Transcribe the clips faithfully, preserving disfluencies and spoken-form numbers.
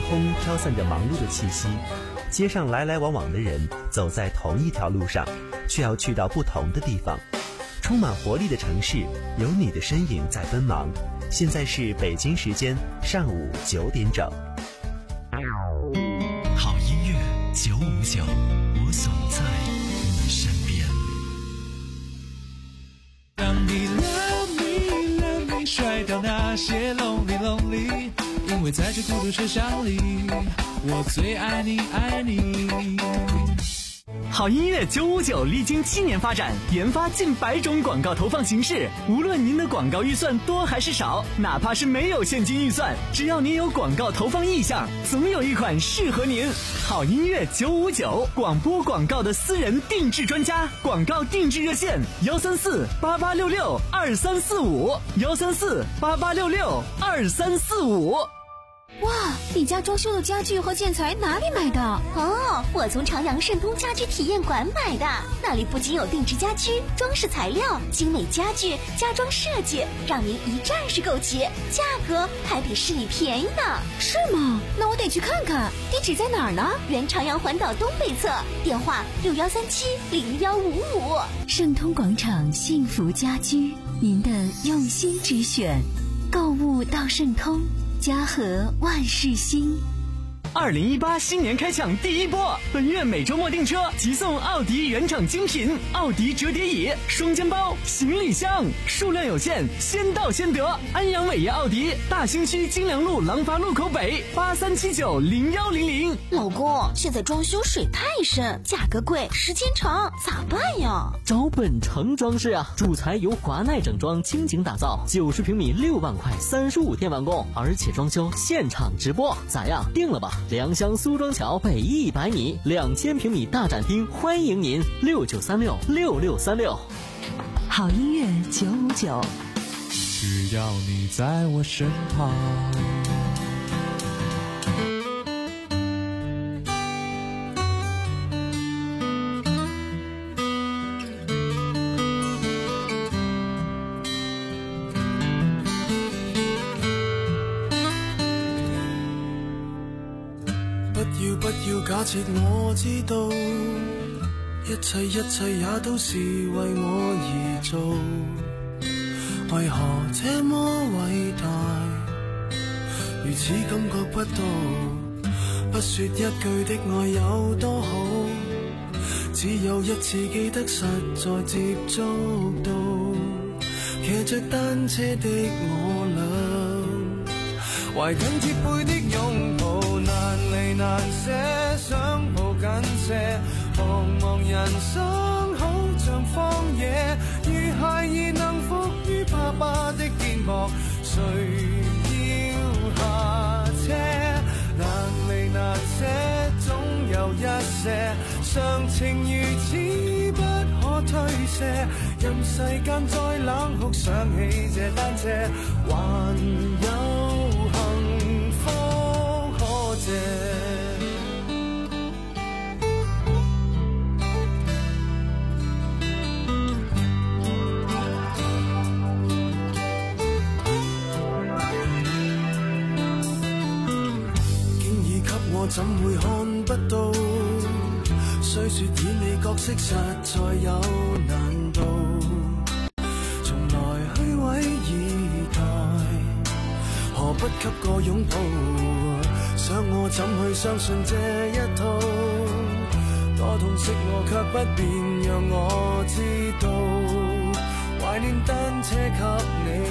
空飘散着忙碌的气息，街上来来往往的人走在同一条路上，却要去到不同的地方。充满活力的城市，有你的身影在奔忙。现在是北京时间上午九点整。 好音乐九五九，我总在你身边。 让你 love me love me， 甩掉那些 lonely lonely， 因为在这孤独车厢里，我最爱你爱你。 好音乐九五九历经七年发展，研发近百种广告投放形式。无论您的广告预算多还是少，哪怕是没有现金预算，只要您有广告投放意向，总有一款适合您。好音乐九五九，广播广告的私人定制专家，广告定制热线幺三四八八六六二三四五幺三四八八六六二三四五。 哇，你家装修的家具和建材哪里买的？ 哦，我从长阳盛通家居体验馆买的，那里不仅有定制家居、装饰材料、精美家具、家装设计，让您一站式购齐，价格还比市里便宜呢。 是吗？那我得去看看，地址在哪儿呢？ 原长阳环岛东北侧，电话六幺三七零幺五五。 盛通广场幸福家居，您的用心之选，购物到盛通，家和万事兴。 二零一八新年开抢第一波，本月每周末订车即送奥迪原厂精品奥迪折叠椅、双肩包、行李箱，数量有限，先到先得。安阳伟业奥迪大兴区金良路廊坊路口北八三七九零幺零零。 老公，现在装修水太深，价格贵，时间长，咋办呀？ 找本城装饰啊，主材由华奈整装倾情打造，九十平米六万块，三十五天完工，而且装修现场直播，咋样？定了吧？良乡苏庄桥北一百米，两千平米大展厅，欢迎您六九三六六六三六。 好音乐九五九， 只要你在我身旁。 不要假設我知道，一切一切也都是為我而做，為何這麼偉大，如此感覺不到，不說一句的愛有多好，只有一次記得實在接觸到，騎着單車的我倆，懷緊貼背的擁抱，難離難捨，想抱緊些，茫茫人生好像荒野，如孩兒能伏於爸爸的肩膊，誰要下車？難離難捨，總有一些常情如此不可推卸，任世間再冷酷，想起這單車，還有幸福可借。我怎會看不到？雖說演你角色實在有難度，從來虛偽以待，何不給個擁抱？想我怎去相信這一套？多痛惜我卻不便讓我知道，懷念單車給你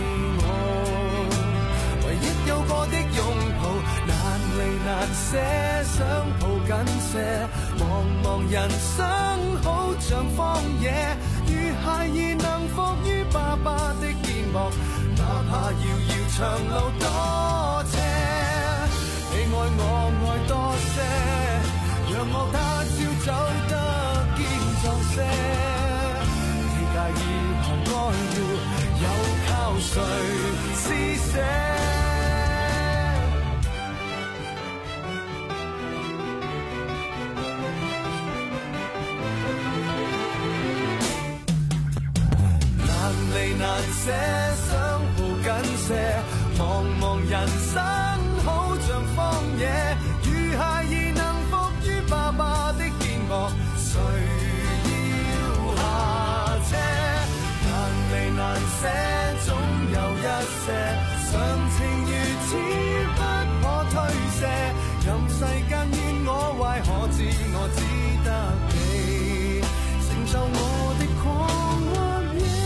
我，唯一有過的擁抱。難離難捨，想抱緊些，茫茫人生好像荒野，如孩兒能伏於爸爸的肩膊，哪怕遙遙長路多斜，你愛我愛多些，讓我他朝走得堅壯些，期待以後愛護又靠誰施捨？難離難捨，想抱緊些，茫茫人生好像荒野， 谁要下车？难离难舍，总有一些常情如此不可推卸。任世間怨我壞，可知我只得你承受我的狂或野。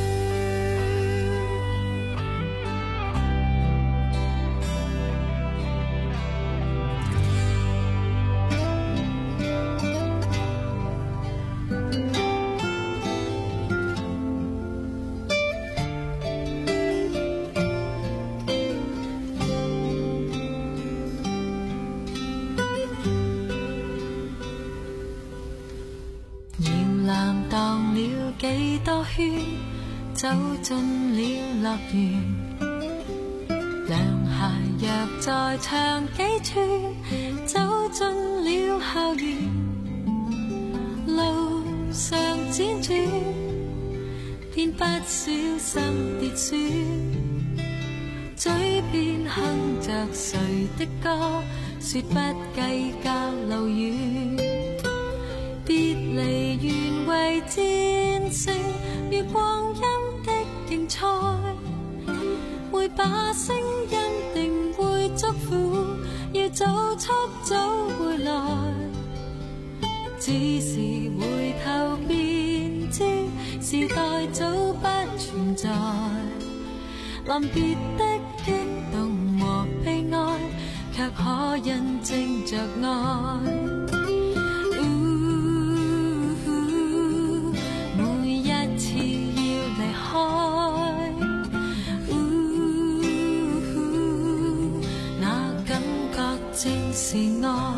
幾多圈，走進了樂園，涼鞋若再長幾寸，走進了校園，路上輾轉，便不小心跌損，嘴邊哼着誰的歌，說不計較路遠，別離原為戰勝與光陰的競賽，每把聲音定會祝福，要早出早回來，只是回頭便知時代早不存在，臨別的激動和悲哀，卻可印證着愛。是愛，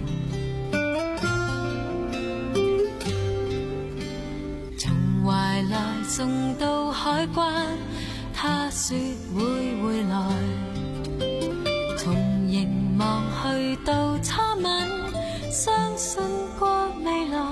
從懷來送到海關，他說會回來，從凝望去到初吻，相信過未來，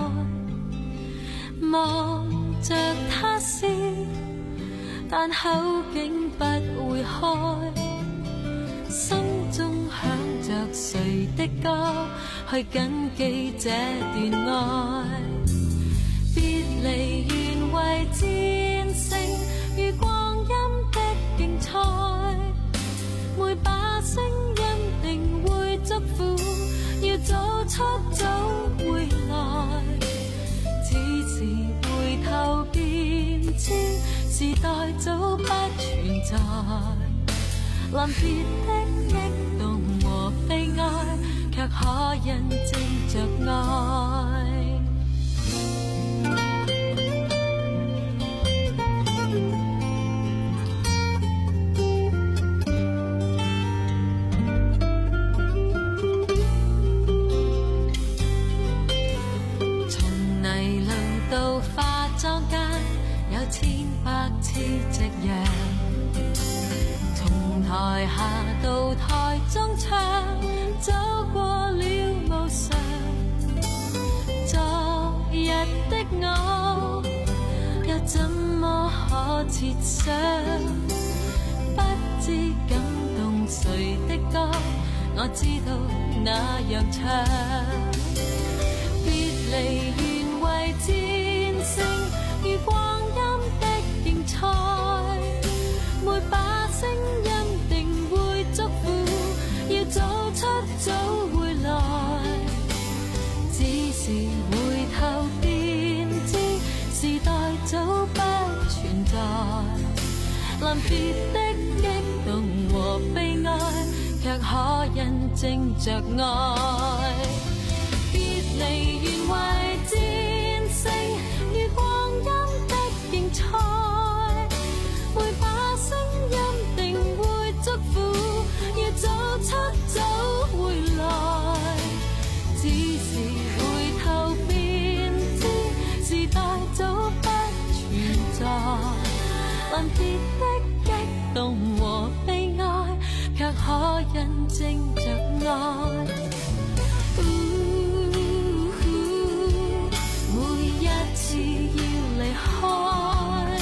望着他笑，但口竟不會開，心中響着誰的歌，去緊記這段愛。別離原為戰勝與光陰的競賽，每把聲音定會祝福，要早出早回來，只是回頭便知時代早不存在，臨別的激動和悲哀，卻可印證着愛。從泥路到化妝間，有千百次夕陽。台下到台中唱，走過了無常，昨日的我又怎麼可設想，不知感動誰的歌，我知道那樣唱，別離原為戰勝與光陰的競賽，每把聲音祝福，要早出早回來，只是回頭便知時代早不存在，臨別的激動和悲哀，卻可印證着愛。別離原為戰勝與光陰的競賽，每把聲音定會祝福，要早出早回來，只是回頭便知時代早不存在，臨別的激動和悲哀，卻可印證着愛。每一次要離開，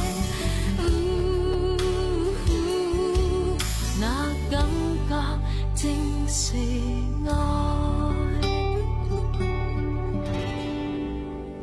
那感覺正是愛。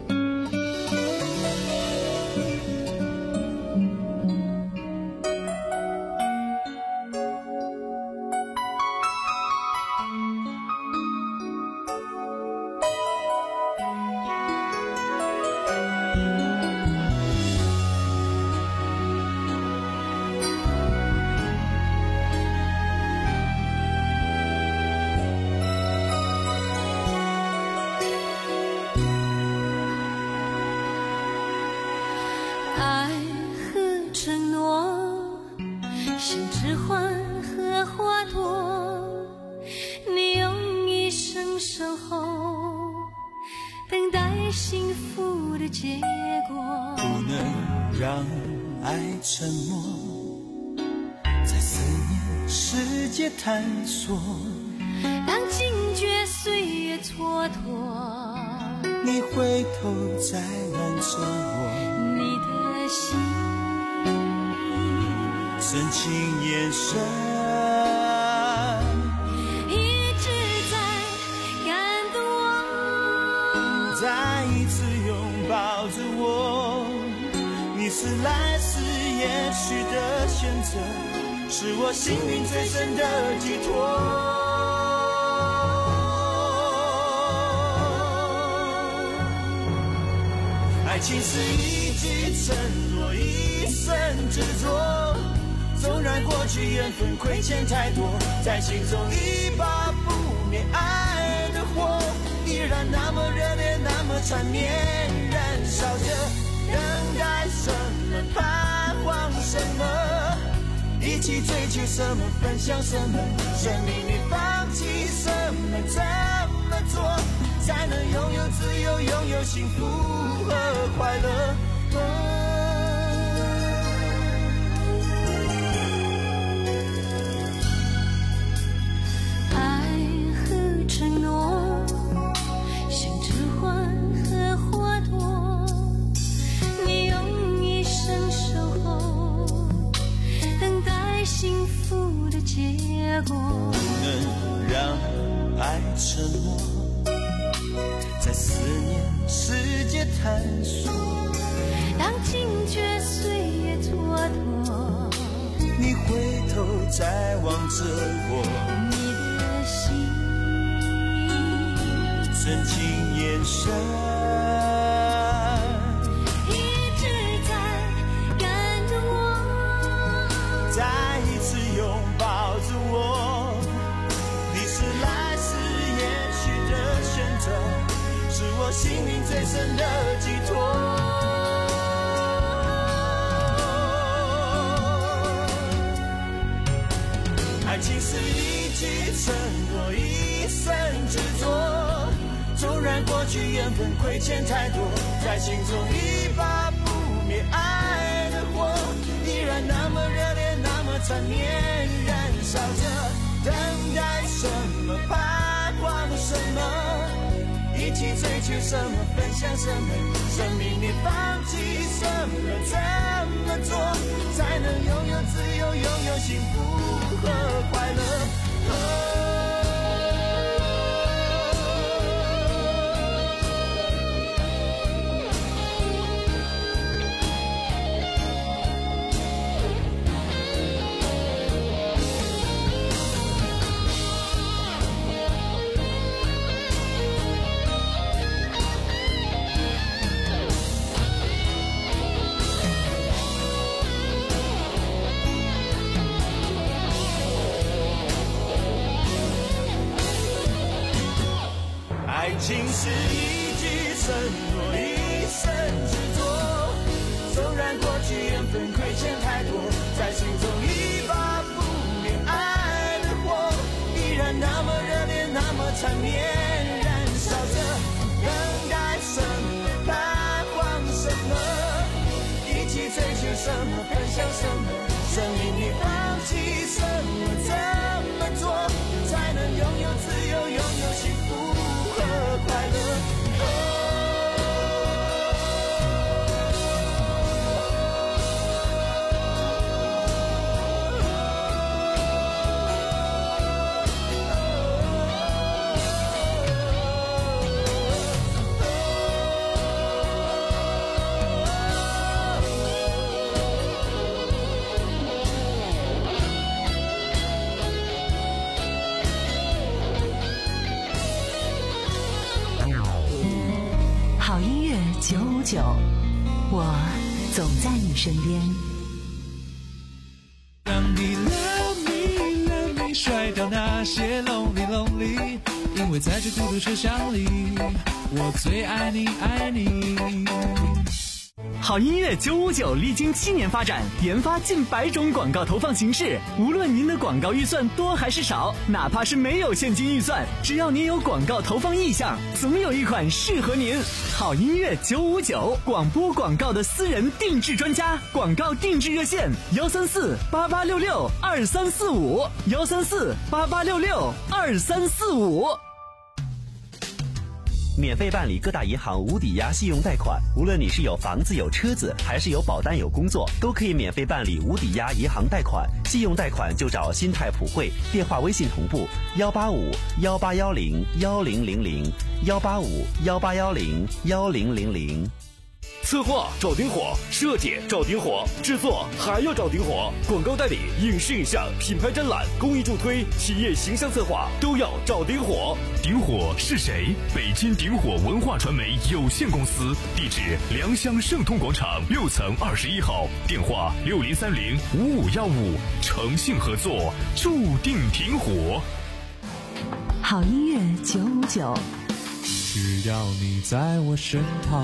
欢和花朵，你用一生守候，等待幸福的结果。 不能让爱沉默，在思念世界探索。 当惊觉岁月蹉跎， 你回头再望着我， 你的心深情眼神一直在感动我， 再一次拥抱着我。你是来世也许的选择，是我幸运最深的寄托。爱情是一句承诺，一生执着。纵然过去缘分亏欠太多，在心中一把不灭爱的火，依然那么热烈，那么缠绵，燃烧着。等待什么，盼望什么，一起追求什么，分享什么，生命里放弃什么，怎么做才能拥有自由，拥有幸福和快乐。 爱和承诺像指环和花朵，你用一生守候，等待幸福的结果。 不能让爱沉默，在思念世界探索。 当惊觉岁月蹉跎， 你回头再望着我， 你的心深情眼神一直在感动我， 再一次拥抱着我。你是来世也许的选择，是我心灵最深的寄托。爱情是一句承诺，一生执着。纵然过去缘分亏欠太多，在心中一把不灭爱的火，依然那么热烈，那么缠绵，燃烧着。等待什么，盼望什么，一起追求什么，分享什么，生命里放弃什么，怎么做才能拥有自由，拥有幸福和快乐。爱情是一句承诺，一生执着。纵然过去缘分亏欠太多，在心中一把不灭爱的火，依然那么热烈，那么缠绵，燃烧着。等待什么，盼望什么，一起追求什么，分享什么，生命里放弃什么，怎么做才能拥有自由，拥有幸福和快乐。 好音乐九五九，我总在你身边。 让你 love me love me 甩掉那些 lonely lonely， 因为在这孤独车厢里，我最爱你爱你。 好音乐九五九历经七年发展，研发近百种广告投放形式。无论您的广告预算多还是少，哪怕是没有现金预算，只要您有广告投放意向，总有一款适合您。好音乐九五九，广播广告的私人定制专家，广告定制热线：幺三四八八六六二三四五，幺三四八八六六二三四五。 免费办理各大银行无抵押信用贷款，无论你是有房子有车子，还是有保单有工作，都可以免费办理无抵押银行贷款。信用贷款就找新泰普惠，电话微信同步幺八五幺八幺零幺零零零幺八五幺八幺零幺零零零。 策划找顶火，设计找顶火，制作还要找顶火，广告代理、影视影像、品牌展览、公益助推、企业形象策划都要找顶火。 顶火是谁？北京顶火文化传媒有限公司，地址良乡盛通广场六层二十一号，电话六零三零五五幺五，诚信合作，注定顶火。 好音乐九五九， 只要你在我身旁。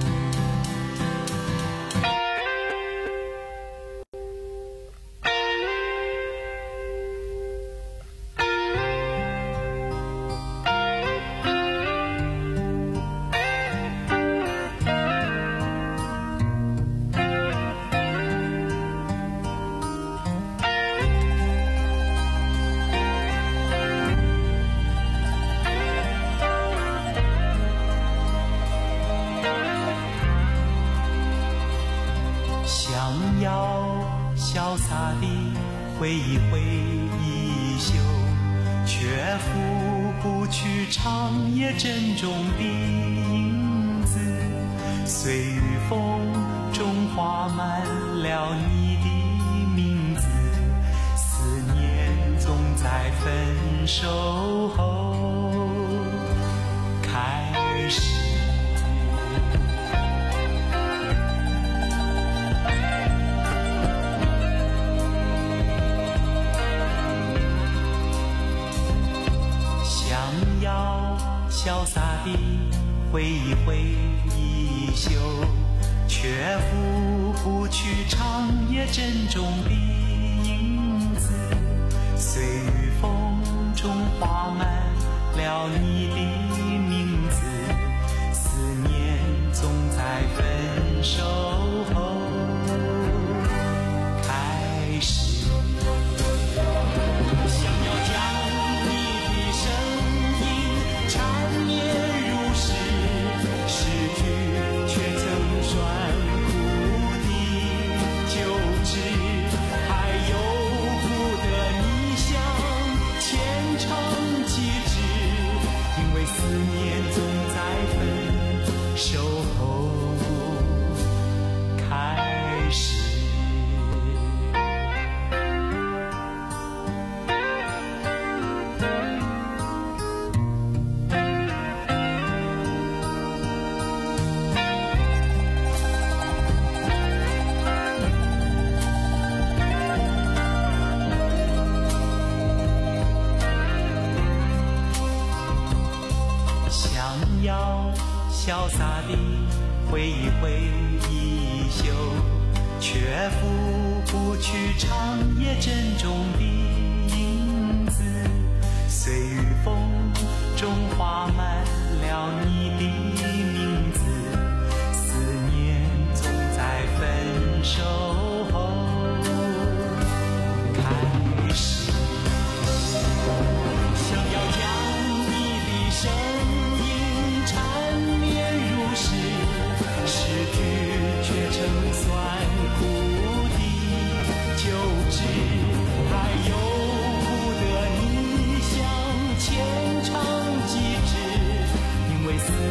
潇洒地挥一挥衣袖，却拂不去长夜珍重的影子。随雨风中画满了你的名字，思念总在分手后开始。潇洒地挥一挥衣袖，却拂不去长夜珍重的影子。随雨风中画满了你的名字，思念总在分手后开始。想要将你的声缠绵如诗，失去却曾酸苦的旧址，还有不得你想牵肠几指，因为思念总在分手后开始。潇洒地挥一挥衣袖，却拂不去长夜珍重的影子。随雨风中画满了你的名字，思念总在分手后开始。想要将你的声音缠绵如诗，失去却成酸苦的旧址，还有不得你想牵肠几指，因为思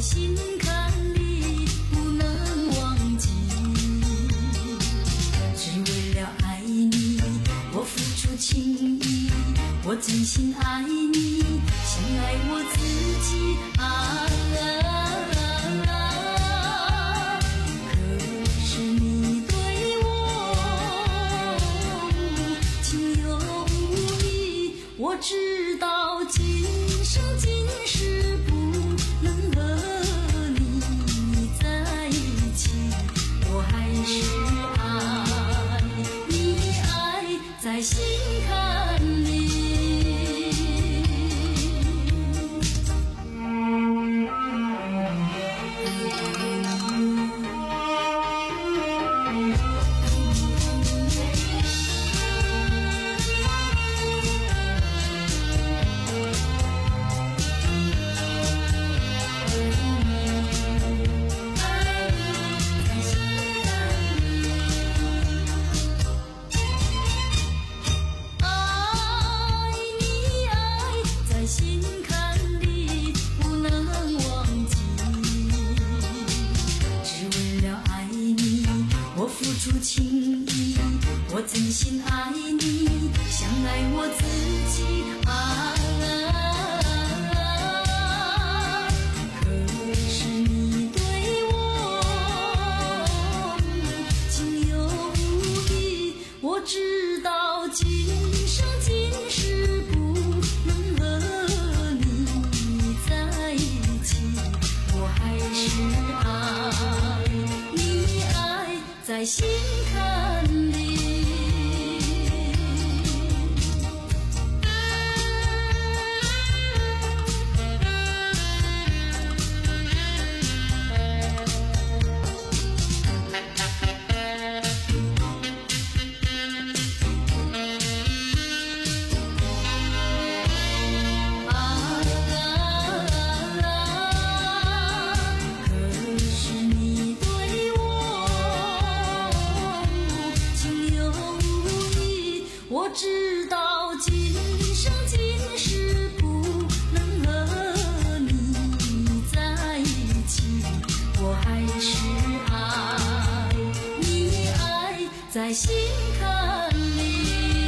心坎里不能忘记，只为了爱你，我付出情意，我真心爱你，像爱我自己啊。可是你对我情有无义，我知道今生今世不能和你在一起，我还是爱你，爱在心坎里。付出情意，我真心爱你，像爱我自己啊。可是你对我情有无义，我知道今生今世不能和你在一起，我还是爱你，爱在心坎里。我知道今生今世不能和你在一起，我还是爱你，爱在心坎里。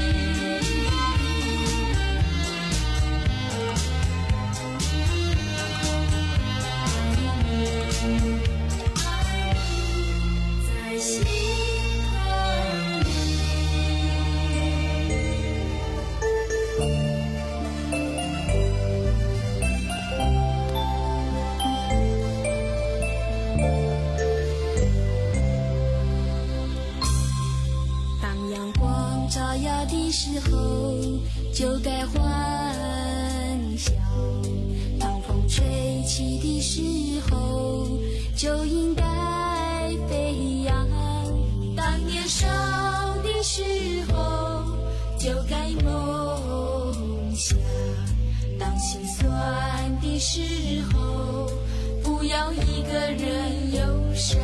在心照耀的时候就该欢笑，当风吹起的时候就应该飞扬，当年少的时候就该梦想，当心酸的时候不要一个人忧伤。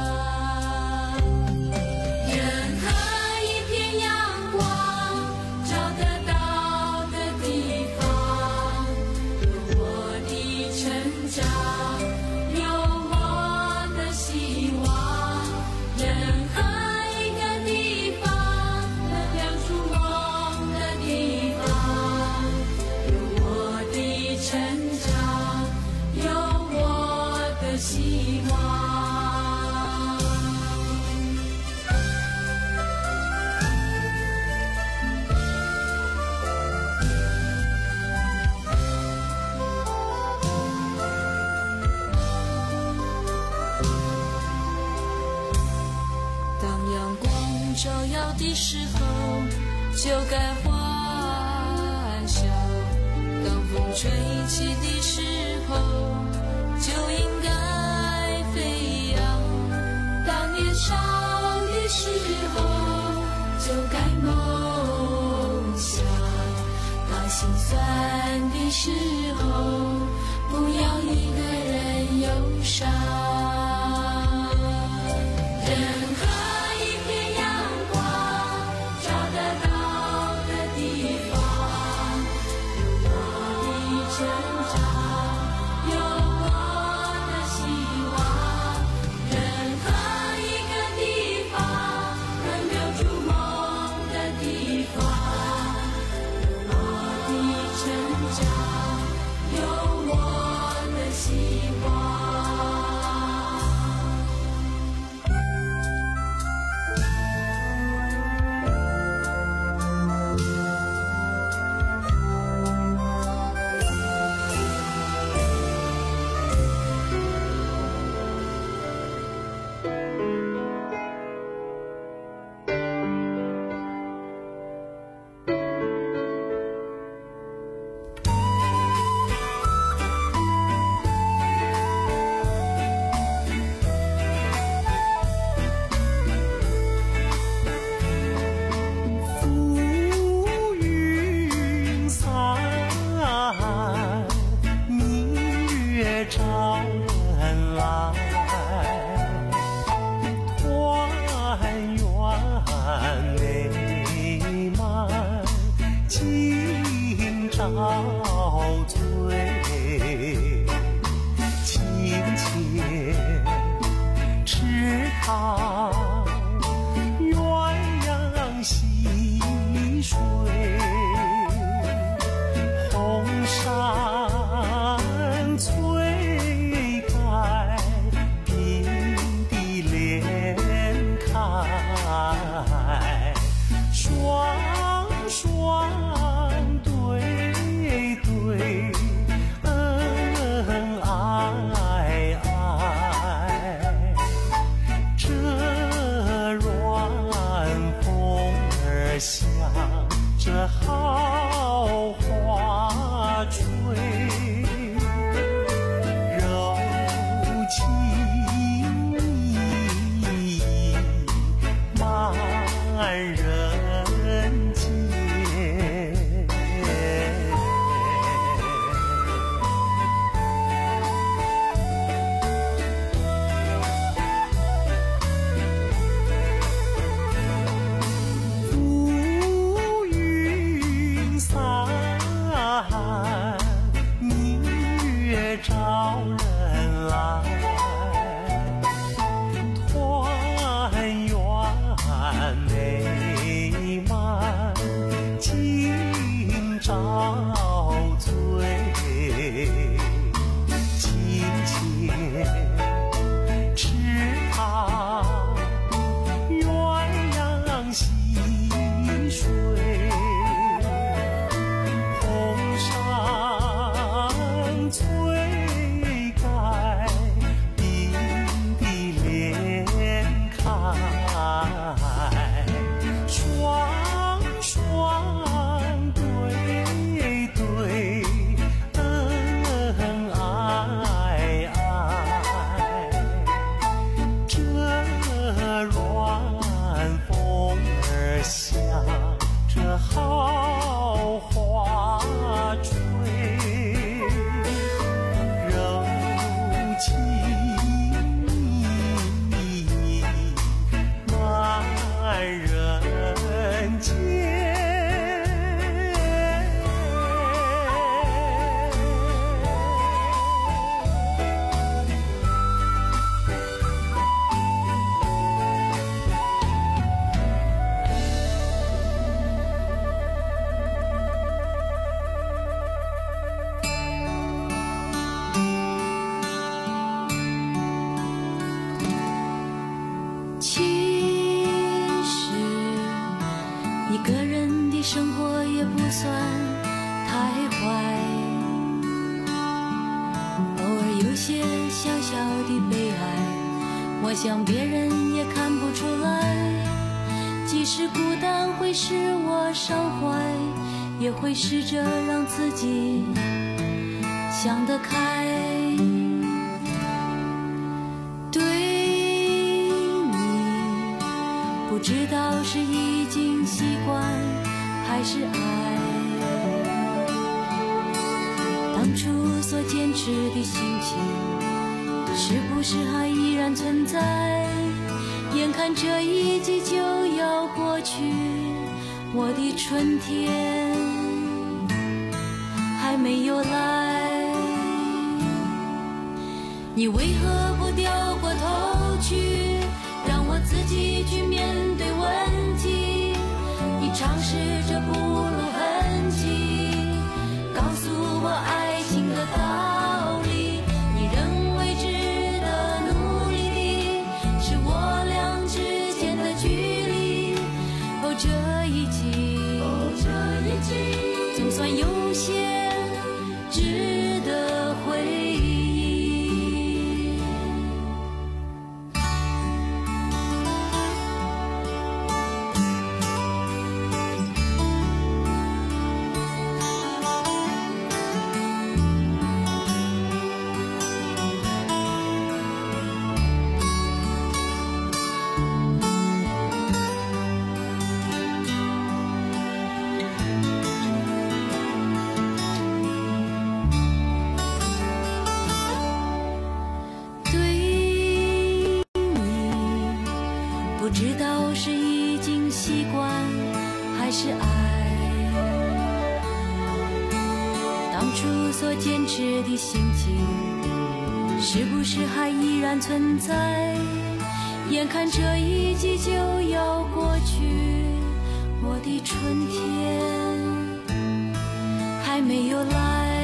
照耀的时候就该欢笑，当风吹起的时候就应该飞扬，当年少的时候就该梦想，当心酸的时候不要一个人忧伤。 塘，鸳鸯戏水，红山翠盖，并蒂莲开，双双对对，恩爱爱。这软风儿向着好花吹，柔情蜜意满人间。浮云散，明月照人来，团圆美满，今朝醉，清浅池塘，鸳鸯戏水，红山翠盖，并蒂莲开，双双对对，恩爱爱。这软风儿向着好花吹，柔情蜜意满人间。 其实一个人的生活也不算太坏，偶尔有些小小的悲哀，我想别人也看不出来。即使孤单会使我伤怀，也会试着让自己想得开。对你不知道是已经习惯还是爱，当初所坚持的心情是不是还依然存在？眼看这一季就要过去，我的春天还没有来，你为何不掉过头去，让我自己去面对问题？你尝试着不露痕迹，告诉我爱情的道理。你认为值得努力的是我俩之间的距离。哦，这一季，哦，这一季，总算有些值得回忆。所坚持的心情，是不是还依然存在？ 眼看这一季就要过去，我的春天还没有来，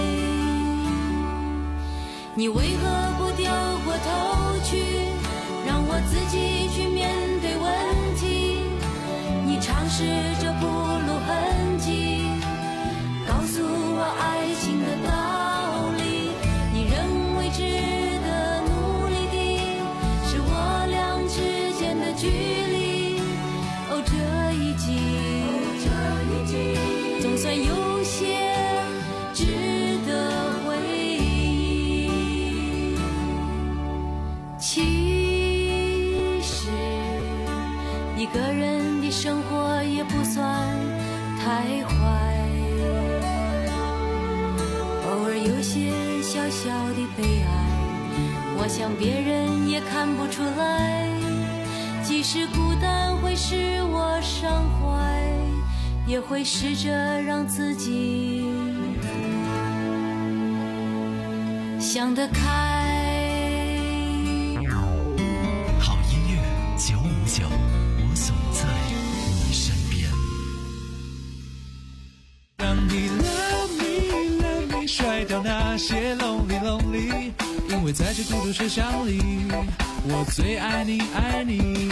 你为何不掉过头去，让我自己去面对问题？你尝试着不露痕迹，告诉我爱情的道理。你认为值得努力的是我俩之间的距离。哦，这一季，这一季总算有些值得回忆。其实一个人的生活也不算太坏，偶尔有些小小的悲哀，我想别人也看不出来。即使孤单会使我伤怀，也会试着让自己想得开。 好音乐九五九，我总在你身边。 让你 love me love me 甩掉那些 lonely lonely， 因为在这孤独车厢里，我最爱你爱你。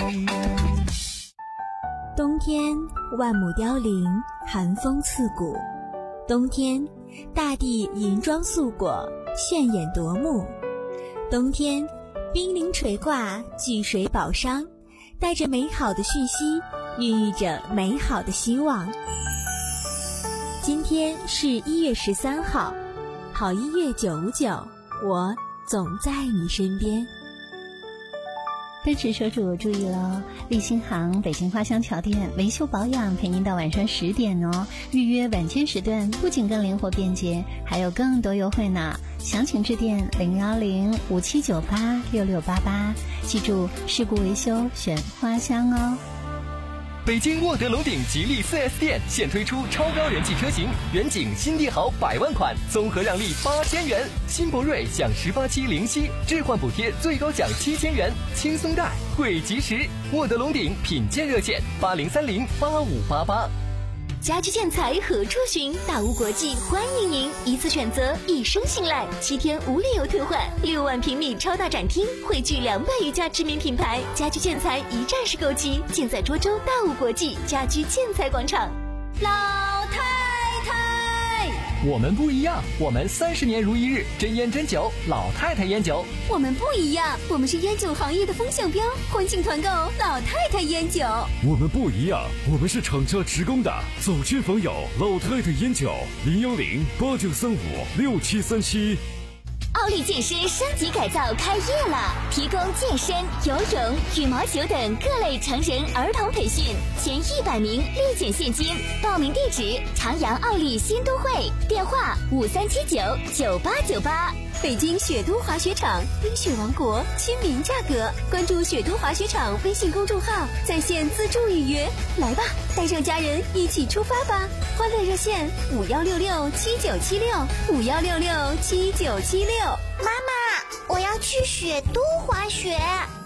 冬天万亩凋零，寒风刺骨。冬天大地银装素裹，炫眼夺目。冬天冰凌垂挂，聚水宝商，带着美好的讯息，孕育着美好的希望。今天是一月十三号，好音乐九五九，我总在你身边。 奔驰车主注意了，立新行北京花乡桥店维修保养陪您到晚上十点哦。预约晚间时段不仅更灵活便捷，还有更多优惠呢。详情致电零幺零五七九八六六八八，记住事故维修选花乡哦。 北京沃德龙鼎吉利 四 S 店现推出超高人气车型，远景新帝豪百万款，综合让利八千元；新博瑞享十八期零息，置换补贴最高享七千元，轻松贷惠及时。沃德龙鼎品鉴热线八零三零八五八八。 家居建材何处寻？大屋国际欢迎您，一次选择，一生信赖，七天无理由退换，六万平米超大展厅，汇聚两百余家知名品牌，家居建材一站式购齐，尽在涿州大屋国际家居建材广场。老太太， 我们不一样，我们三十年如一日，真烟真酒，老太太烟酒。 我们不一样，我们是烟酒行业的风向标，欢庆团购老太太烟酒。 我们不一样，我们是厂家直供的，走亲访友，老太太烟酒。零幺零八九三五六七三七。 奥利健身升级改造开业了，提供健身、游泳、羽毛球等各类成人儿童培训，前一百名立减现金。报名地址：长阳奥利新都会，电话五三七九九八九八。北京雪都滑雪场，冰雪王国，亲民价格。关注雪都滑雪场微信公众号，在线自助预约。来吧，带上家人一起出发吧！欢乐热线五幺六六七九七六五幺六六七九七六。 妈妈，我要去雪都滑雪。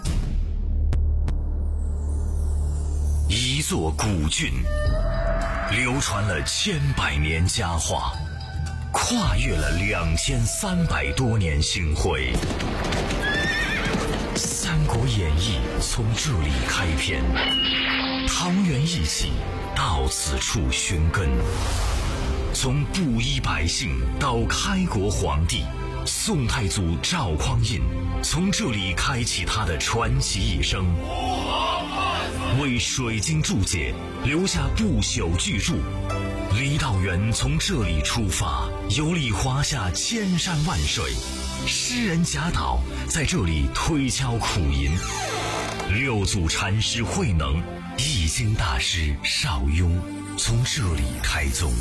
一座古郡，流传了千百年佳话，跨越了两千三百多年星辉。《三国演义》从这里开篇，桃园一起到此处寻根。从布衣百姓到开国皇帝，宋太祖赵匡胤从这里开启他的传奇一生，为水晶注解留下不朽巨著。郦道元从这里出发，游历华夏千山万水。诗人贾岛在这里推敲苦吟，六祖禅师慧能、易经大师邵雍从这里开宗。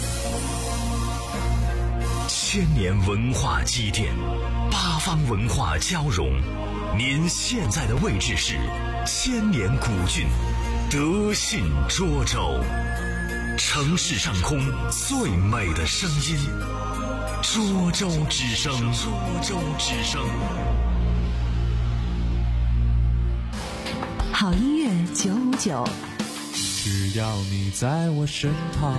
千年文化积淀，八方文化交融。您现在的位置是千年古郡德信涿州，城市上空最美的声音，涿州之声。涿州之声。 好音乐九五九， 只要你在我身旁。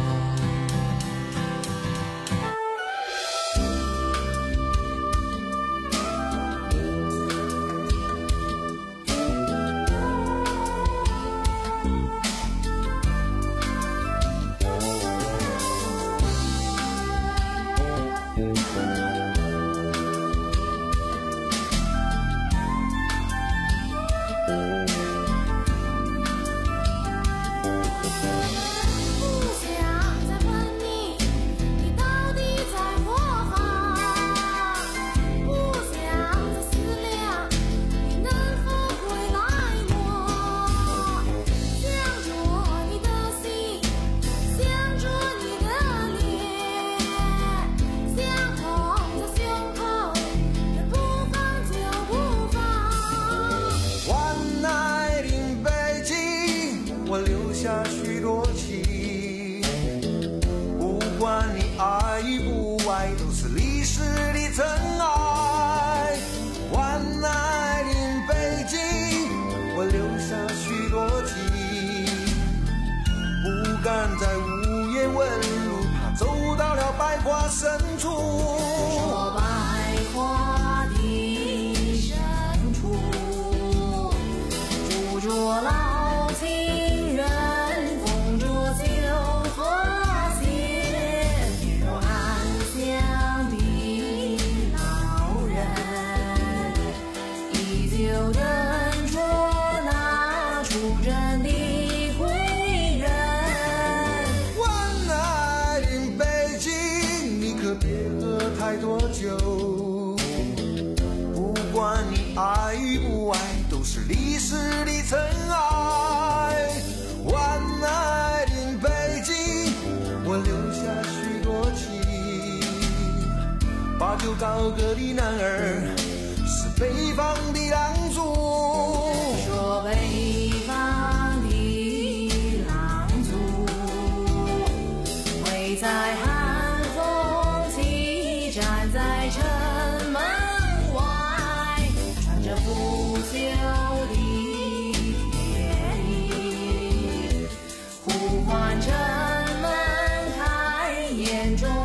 高歌的男儿是北方的狼族， 说北方的狼族会在寒风起站在城门外，穿着腐朽的铁衣，呼唤城门开，眼中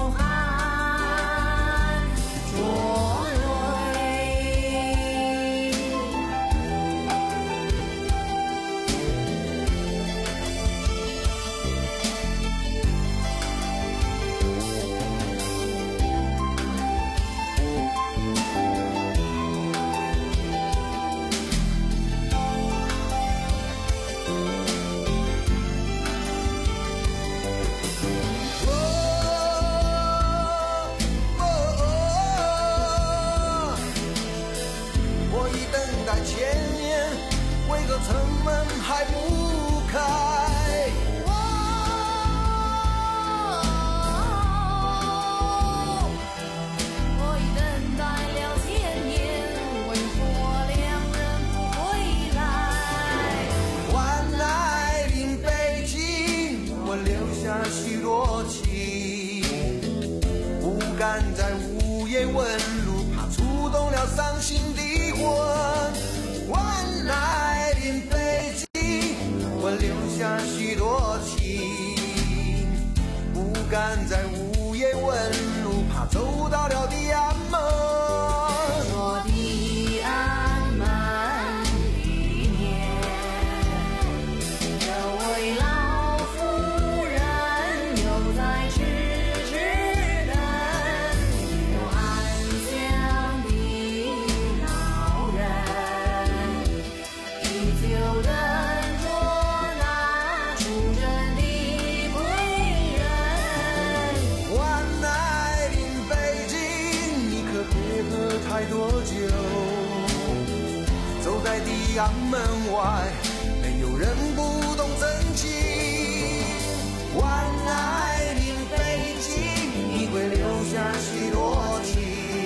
阳门外，没有人不懂真情。万爱临北京，你会留下许多情。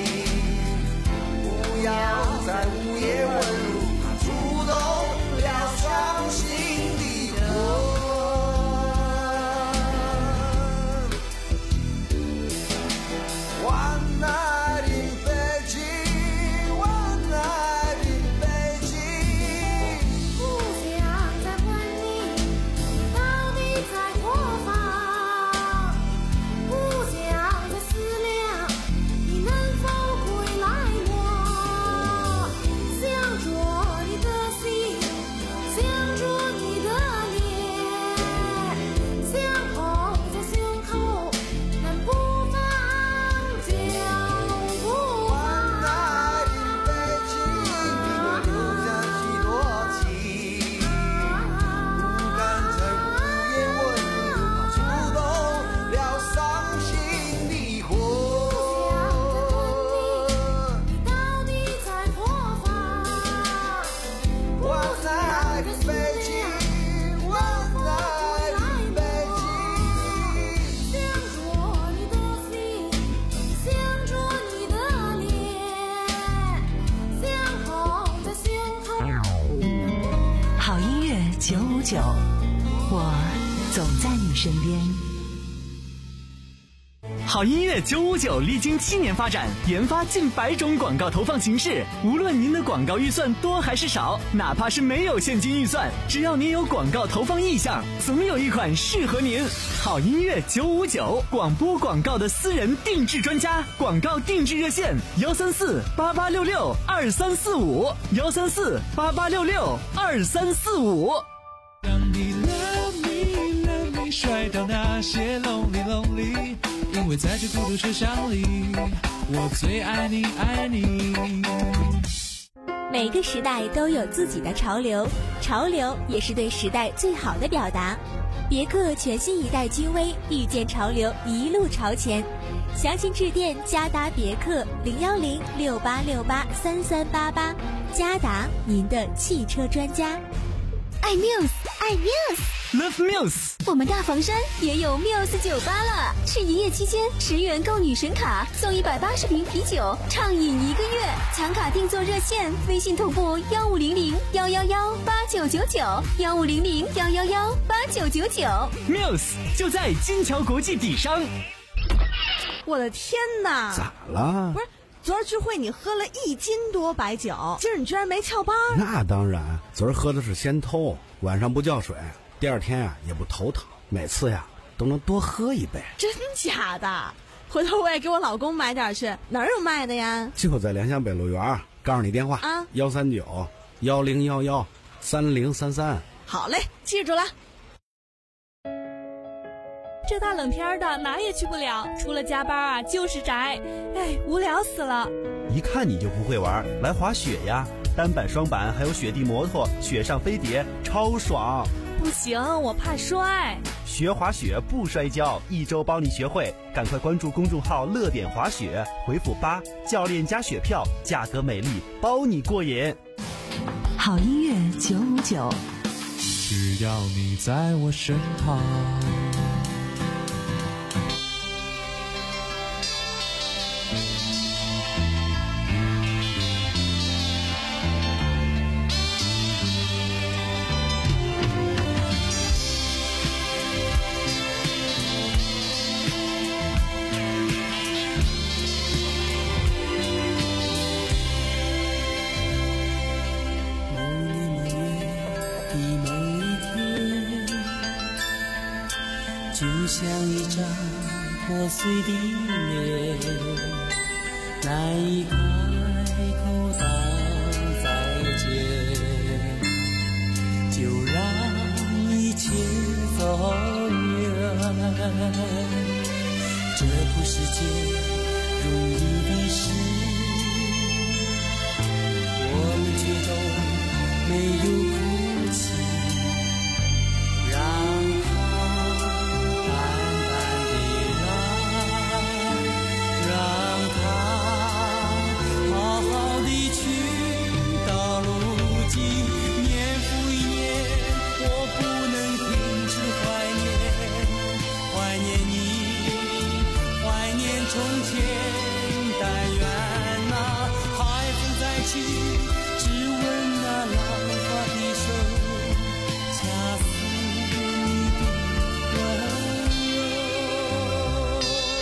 不要在午夜问路，怕触动了伤心的魂。万爱临北京，万爱临北京。 不想九五九，我总在你身边。 好音乐九五九历经七年发展，研发近百种广告投放形式。无论您的广告预算多还是少，哪怕是没有现金预算，只要您有广告投放意向，总有一款适合您。好音乐九五九，广播广告的私人定制专家，广告定制热线：幺三四八八六六二三四五，幺三四八八六六二三四五。 让你 love me love me 甩掉那些 lonely lonely， 因为在这孤独车厢里，我最爱你爱你。 每个时代都有自己的潮流，潮流也是对时代最好的表达。别克全新一代君威，遇见潮流，一路朝前。详情致电嘉达别克零幺零六八六八三三八八，嘉达，您的汽车专家。 爱 Muse， 爱 Muse，Love Muse。 我们大房山也有 Muse 酒吧了，是营业期间十元购女神卡送一百八十瓶啤酒，畅饮一个月。抢卡定做热线，微信同步幺五零零幺幺幺八九九九，幺五零零幺幺幺八九九九。 Muse 就在金桥国际底商。 我的天哪！ 咋了？ 不是。昨儿聚会你喝了一斤多白酒，今儿你居然没翘班？ 那当然，昨儿喝的是仙偷，晚上不叫水，第二天呀、啊、也不头疼，每次呀都能多喝一杯。 真假的？回头我也给我老公买点去，哪儿有卖的呀？ 就在良乡北路园，告诉你电话啊， 幺三九幺零幺幺三零三三。 好嘞，记住了。 这大冷天的哪也去不了，除了加班啊就是宅，哎，无聊死了。 一看你就不会玩，来滑雪呀，单板双板还有雪地摩托，雪上飞碟超爽。 不行，我怕摔。 学滑雪不摔跤，一周帮你学会，赶快关注公众号乐点滑雪，回复八，教练加雪票，价格美丽，包你过瘾。 好音乐九五九， 只要你在我身旁。 就像一张破碎的脸，难以开口道再见，就让一切走远。这不是件容易的事，我们却都没有哭泣，让从前，但愿那海风再起，只闻那浪花的手，恰似你的温柔。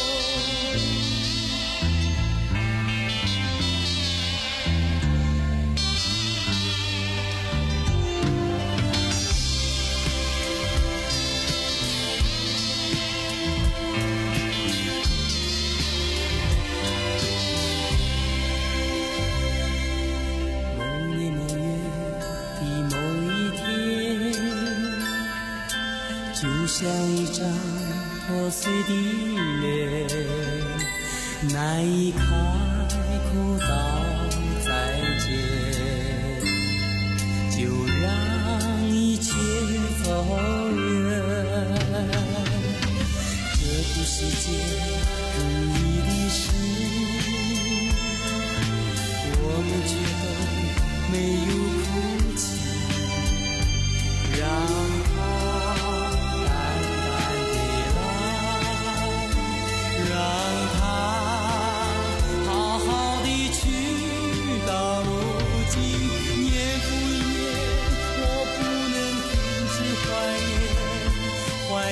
就像一张破碎的脸，难以开口道再见，就让一切走远。这不是件容易的事，我们却都没有哭泣，让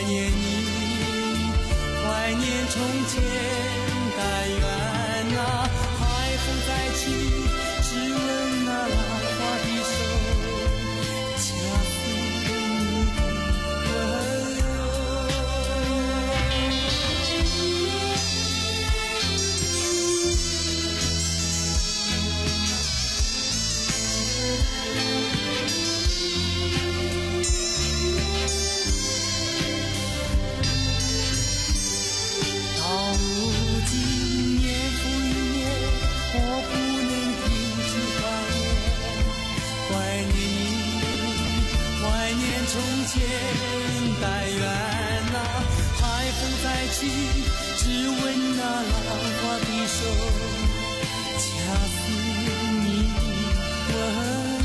念你，怀念从前，但愿那海风再起，只闻那浪花的手，恰似你的温柔。到如今年复一年，我不能停止怀念，怀念你，怀念从前，但愿那海风再起，只闻那浪花的手，恰似你的温柔。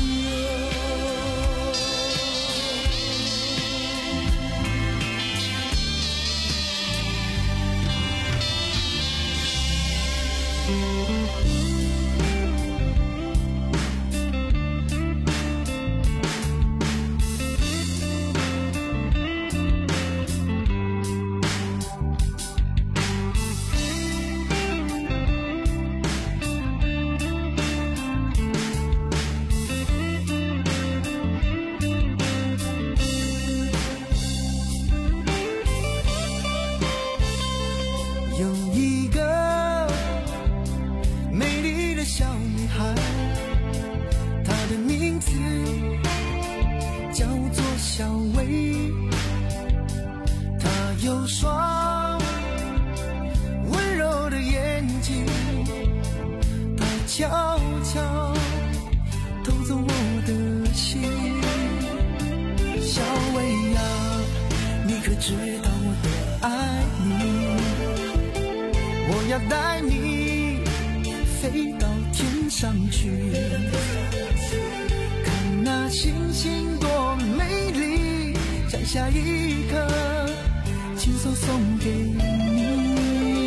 有一个美丽的小女孩，她的名字叫做小薇，她有双温柔的眼睛，她悄悄偷走我的心。小薇呀，你可知道我的爱你？我要带你飞到天上去，看那星星多美丽，摘下一颗，亲手送给你。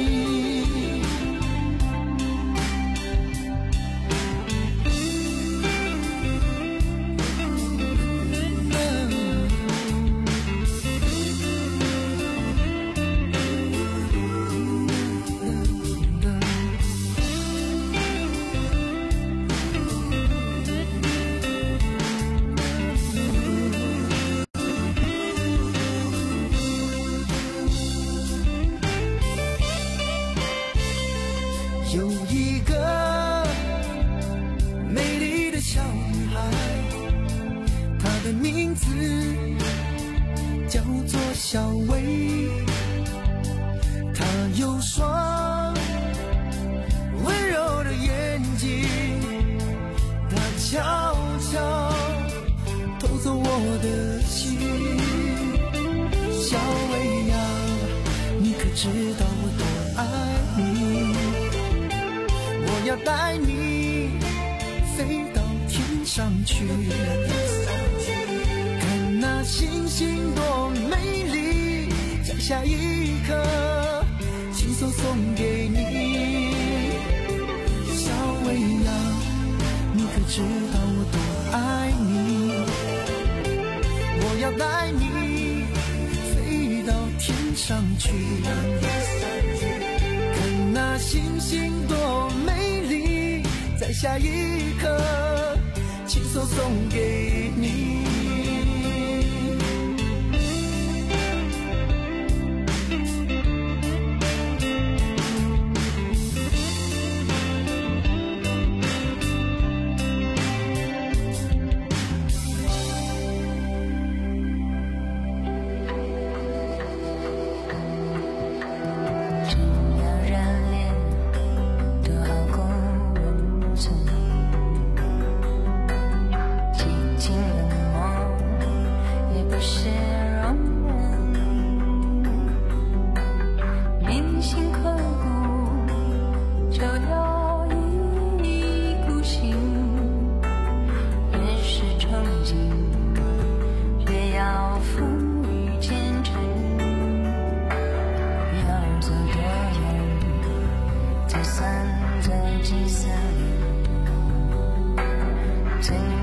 有一个美丽的小女孩，她的名字叫做小薇，她有双温柔的眼睛，她悄悄偷走我的心。小薇呀，你可知道我多爱你？我要带你飞到天上去，看那星星多美丽，摘下一颗，亲手送给你。小薇呀，你可知道我多爱你？我要带你飞到天上去，那星星多美丽，摘下一颗，亲手送给你。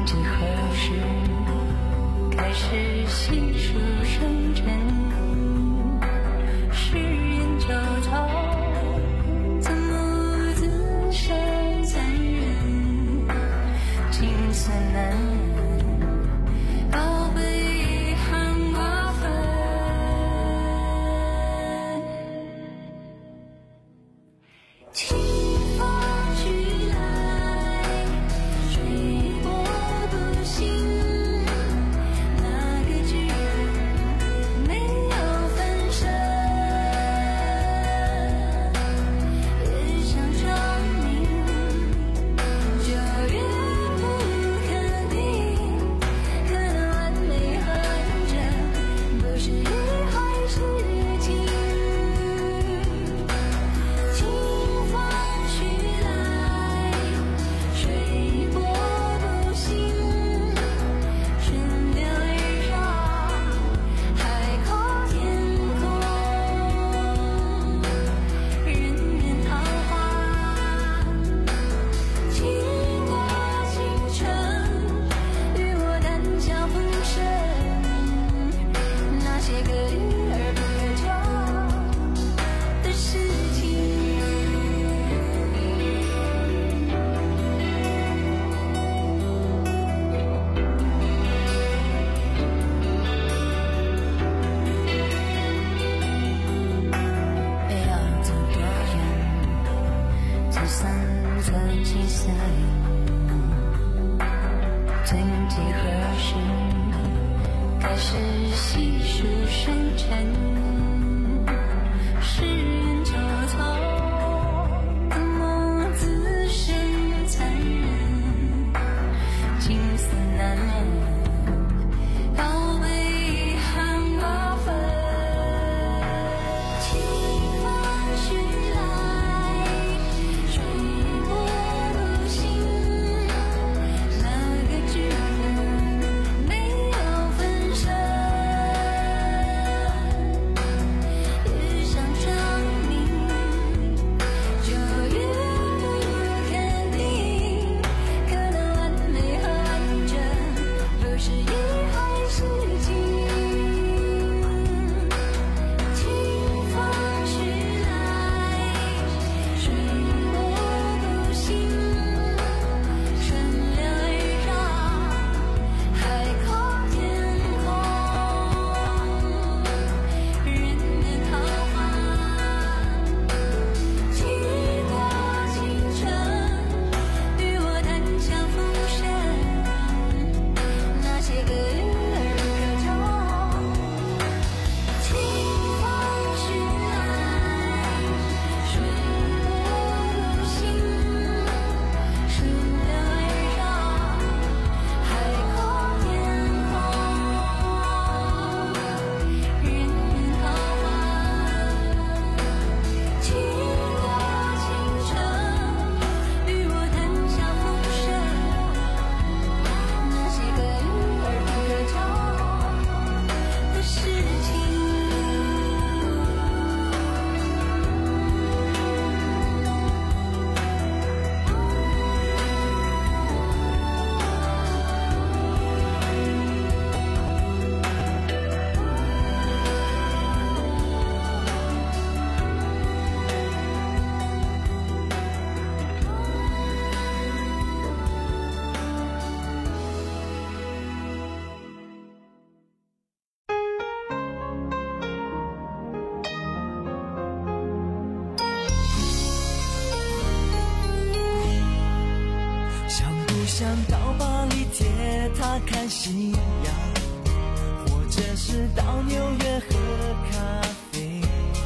是细数生辰。 色难忍，宝贝遗憾过分。清风徐来，水波不兴，那个巨人没有分身，越想证明就越不肯定，可能完美很真不是一回事情。清风徐来，水波不兴，春流日上，海阔天空，人面桃花，经过青春，与我单枪风声，那些可遇而不可求的事情。要走多远，才算寸金色？曾几何时，开始细数生辰，世人周从，怎么自身残忍？青丝难忍，宝贝遗憾过分。清风徐来，水波不兴，那个巨人没有分身，越想证明就越不肯定，可能完美和完整不是一回事情。清风徐来，水波不兴，春流日上，海阔天空，人面桃花，经过青春，与我单枪风声，那些可遇而不可求。清风徐来，水波不兴，春流日上，海阔天空，人面桃花，经过青春，与我单枪风声，那些可遇而不可求的事情。 想不想到巴黎铁塔看夕阳，或者是到纽约喝咖啡？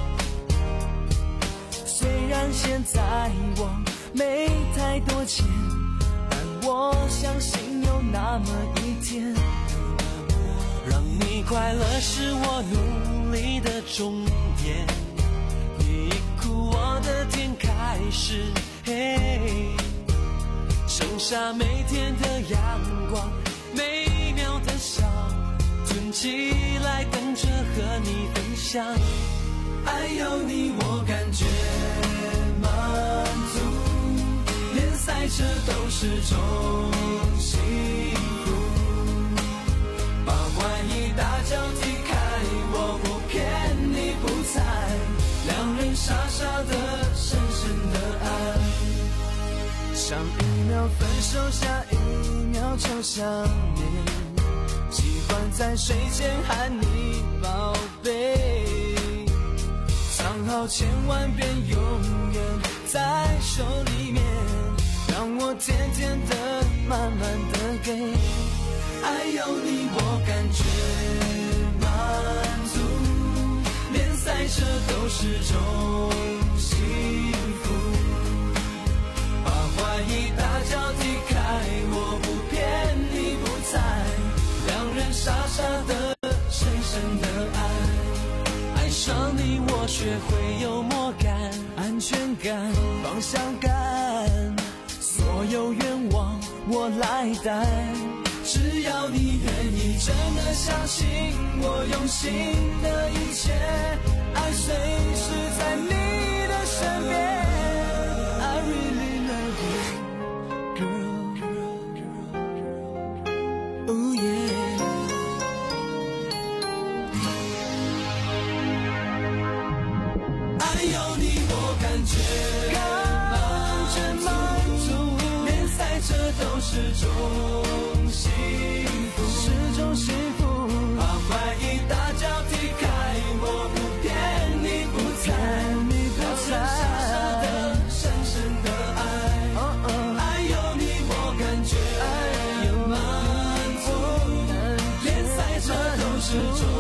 虽然现在我没太多钱，但我相信有那么一天，让你快乐是我努力的终点。你一哭，我的天开始黑，剩下每天的阳光，每秒的笑，存起来等着和你分享。爱有你我感觉满足，连赛车都是种幸福。把怀疑大脚踢开，我不骗你不猜，两人傻傻的深深的爱，上一秒分手，下一秒求想念，喜欢在睡前喊你宝贝，藏好千万遍，永远在手里面，让我甜甜的慢慢的给，爱有你我感觉满足，连塞车都是种幸福，把怀疑大脚踢开，我不骗你不猜，两人傻傻的深深的爱，爱上你我学会有默感，安全感方向感，所有愿望我来担，只要你愿意真的相信我用心的一切，爱随时在你的身边， I really love you girl oh yeah， 爱有你我感觉感觉满足，连塞车都是种幸福，是种幸福，把怀疑大脚踢开，我不骗你不猜，你不猜，傻傻的深深的爱，爱有你我感觉，爱有满足，连塞车都是种